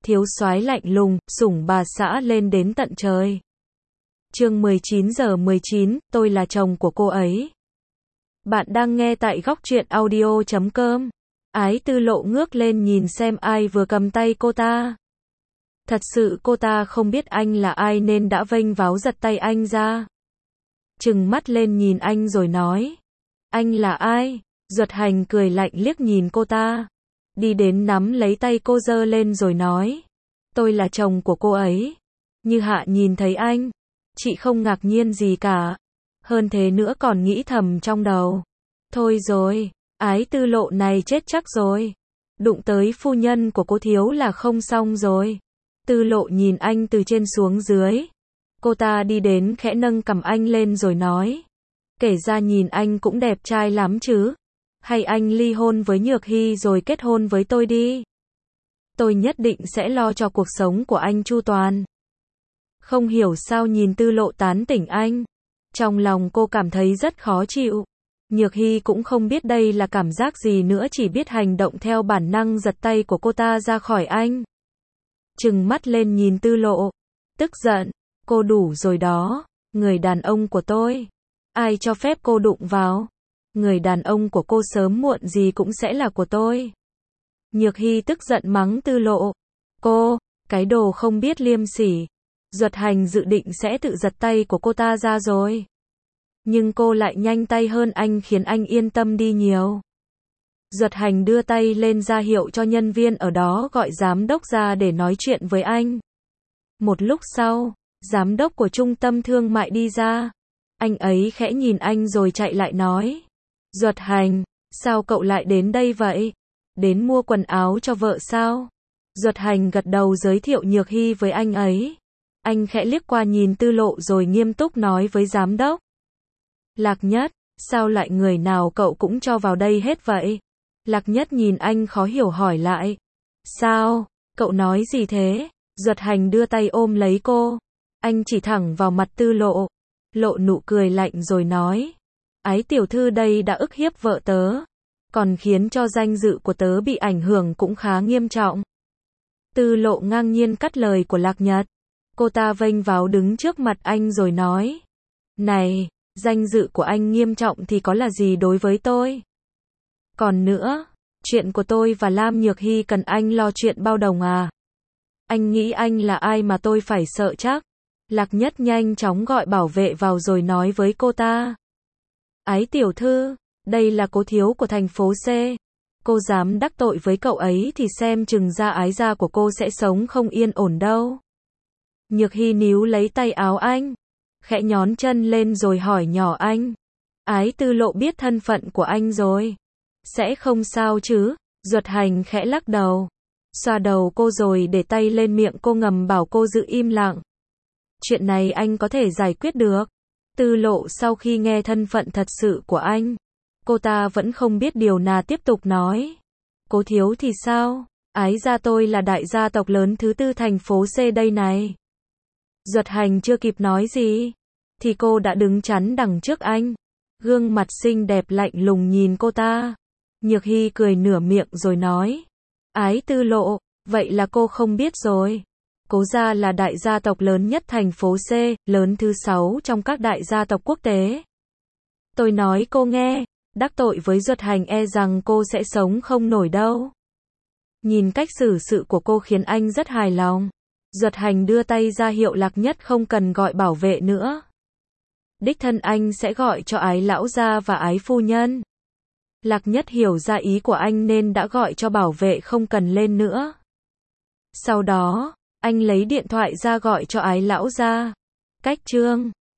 thiếu soái lạnh lùng, sủng bà xã lên đến tận trời. Chương 19:19, tôi là chồng của cô ấy. Bạn đang nghe tại góc truyện audio.com. Ái Tư Lộ ngước lên nhìn xem ai vừa cầm tay cô ta. Thật sự cô ta không biết anh là ai nên đã vênh váo giật tay anh ra. Trừng mắt lên nhìn anh rồi nói. Anh là ai? Duật Hành cười lạnh liếc nhìn cô ta. Đi đến nắm lấy tay cô giơ lên rồi nói. Tôi là chồng của cô ấy. Như Hạ nhìn thấy anh. Chị không ngạc nhiên gì cả. Hơn thế nữa còn nghĩ thầm trong đầu. Thôi rồi, Ái Tư Lộ này chết chắc rồi. Đụng tới phu nhân của cô thiếu là không xong rồi. Tư Lộ nhìn anh từ trên xuống dưới. Cô ta đi đến khẽ nâng cằm anh lên rồi nói. Kể ra nhìn anh cũng đẹp trai lắm chứ. Hay anh ly hôn với Nhược Hy rồi kết hôn với tôi đi. Tôi nhất định sẽ lo cho cuộc sống của anh chu toàn. Không hiểu sao nhìn Tư Lộ tán tỉnh anh. Trong lòng cô cảm thấy rất khó chịu. Nhược Hy cũng không biết đây là cảm giác gì nữa, chỉ biết hành động theo bản năng giật tay của cô ta ra khỏi anh. Trừng mắt lên nhìn Tư Lộ. Tức giận. Cô đủ rồi đó. Người đàn ông của tôi. Ai cho phép cô đụng vào? Người đàn ông của cô sớm muộn gì cũng sẽ là của tôi. Nhược Hy tức giận mắng Tư Lộ. Cô, cái đồ không biết liêm sỉ. Duật Hành dự định sẽ tự giật tay của cô ta ra rồi. Nhưng cô lại nhanh tay hơn anh khiến anh yên tâm đi nhiều. Duật Hành đưa tay lên ra hiệu cho nhân viên ở đó gọi giám đốc ra để nói chuyện với anh. Một lúc sau, giám đốc của trung tâm thương mại đi ra. Anh ấy khẽ nhìn anh rồi chạy lại nói. Duật Hành, sao cậu lại đến đây vậy? Đến mua quần áo cho vợ sao? Duật Hành gật đầu giới thiệu Nhược Hy với anh ấy. Anh khẽ liếc qua nhìn Tư Lộ rồi nghiêm túc nói với giám đốc. Lạc Nhất, sao lại người nào cậu cũng cho vào đây hết vậy? Lạc Nhất nhìn anh khó hiểu hỏi lại. Sao? Cậu nói gì thế? Duật Hành đưa tay ôm lấy cô. Anh chỉ thẳng vào mặt Tư Lộ. Lộ nụ cười lạnh rồi nói. Ái tiểu thư đây đã ức hiếp vợ tớ. Còn khiến cho danh dự của tớ bị ảnh hưởng cũng khá nghiêm trọng. Tư Lộ ngang nhiên cắt lời của Lạc Nhất. Cô ta vênh váo đứng trước mặt anh rồi nói. Này, danh dự của anh nghiêm trọng thì có là gì đối với tôi? Còn nữa, chuyện của tôi và Lam Nhược Hy cần anh lo chuyện bao đồng à? Anh nghĩ anh là ai mà tôi phải sợ chắc? Lạc Nhất nhanh chóng gọi bảo vệ vào rồi nói với cô ta. Ái tiểu thư, đây là cố thiếu của thành phố C. Cô dám đắc tội với cậu ấy thì xem chừng ra ái gia của cô sẽ sống không yên ổn đâu. Nhược Hy níu lấy tay áo anh. Khẽ nhón chân lên rồi hỏi nhỏ anh. Ái Tư Lộ biết thân phận của anh rồi. Sẽ không sao chứ? Duật Hành khẽ lắc đầu. Xoa đầu cô rồi để tay lên miệng cô ngầm bảo cô giữ im lặng. Chuyện này anh có thể giải quyết được. Tư Lộ sau khi nghe thân phận thật sự của anh. Cô ta vẫn không biết điều nào tiếp tục nói. Cố thiếu thì sao? Ái gia tôi là đại gia tộc lớn thứ 4 thành phố C đây này. Duật Hành chưa kịp nói gì. Thì cô đã đứng chắn đằng trước anh. Gương mặt xinh đẹp lạnh lùng nhìn cô ta. Nhược Hy cười nửa miệng rồi nói. Ái Tư Lộ, vậy là cô không biết rồi. Cố gia là đại gia tộc lớn nhất thành phố C, lớn thứ 6 trong các đại gia tộc quốc tế. Tôi nói cô nghe, đắc tội với Duật Hành e rằng cô sẽ sống không nổi đâu. Nhìn cách xử sự của cô khiến anh rất hài lòng. Duật Hành đưa tay ra hiệu Lạc Nhất không cần gọi bảo vệ nữa. Đích thân anh sẽ gọi cho Ái lão gia và Ái phu nhân. Lạc Nhất hiểu ra ý của anh nên đã gọi cho bảo vệ không cần lên nữa. Sau đó, anh lấy điện thoại ra gọi cho Ái lão gia. Cách chương